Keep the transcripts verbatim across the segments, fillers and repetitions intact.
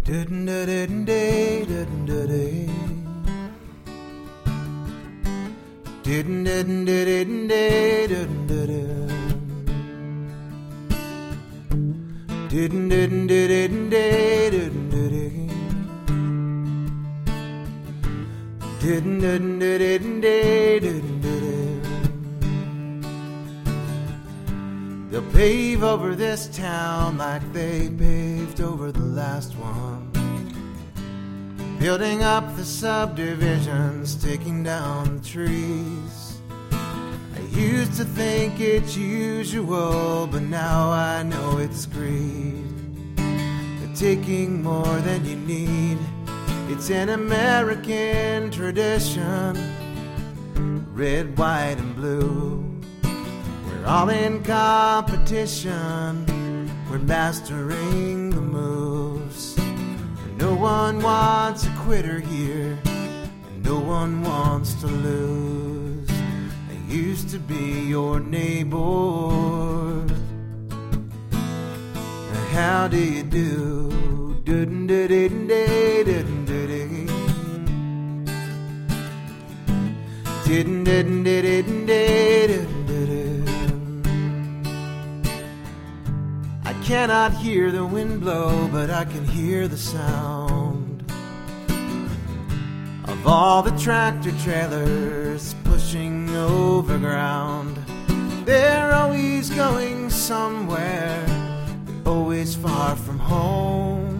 They'll pave over this town like they paved over the last one, building up the subdivisions, taking down the trees. I used to think it's usual, but now I know it's greed. They're taking more than you need. It's an American tradition, red, white, and blue. We're all in competition, we're mastering the moves. And no one wants a quitter here, and no one wants to lose. I used to be your neighbor. How do you do? I cannot hear the wind blow, but I can hear the sound of all the tractor trailers pushing over ground. They're always going somewhere, always far from home.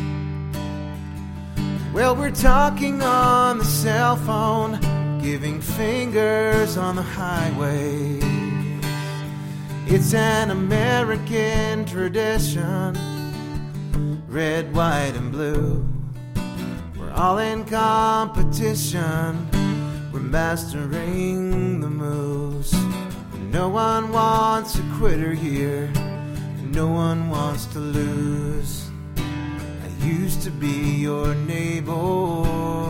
Well, we're talking on the cell phone, giving fingers on the highway. It's an American tradition, red, white, and blue. We're all in competition, we're mastering the moves. No one wants a quitter here, no one wants to lose. I used to be your neighbor.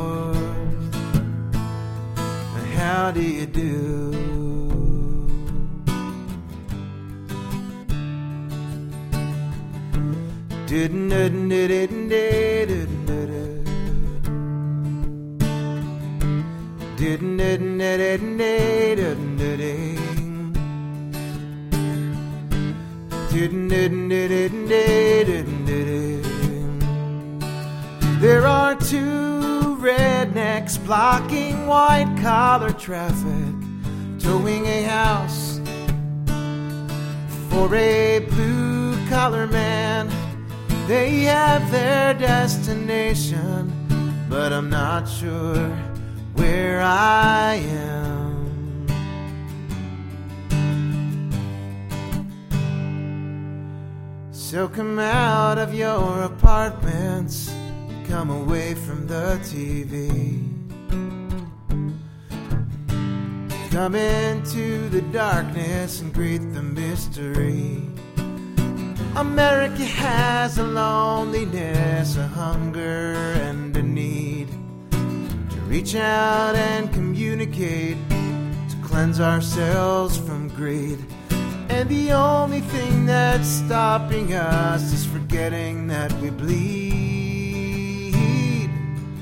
How do you do? Didn't didn't didn't didn't didn't didn't There are two rednecks blocking white-collar traffic, towing a house for a blue-collar man. They have their destination, but I'm not sure where I am. So come out of your apartments, come away from the T V. Come into the darkness and greet the mystery. America has a loneliness, a hunger, and a need to reach out and communicate, to cleanse ourselves from greed. And the only thing that's stopping us is forgetting that we bleed.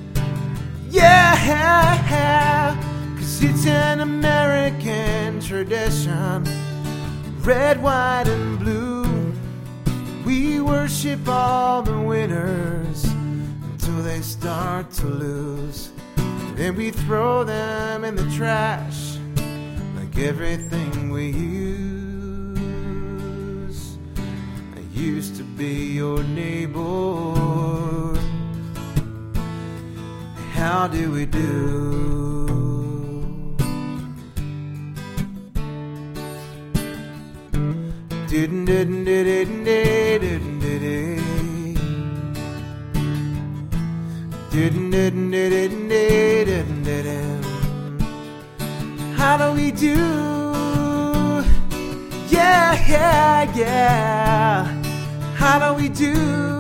Yeah, 'cause it's an American tradition, red, white, and blue. We worship all the winners until they start to lose. Then we throw them in the trash like everything we use. I used to be your neighbor. How do we do? Didn't didn't didn't didn't didn't didn't didn't didn't. How do we do? Yeah, yeah, yeah. How do we do?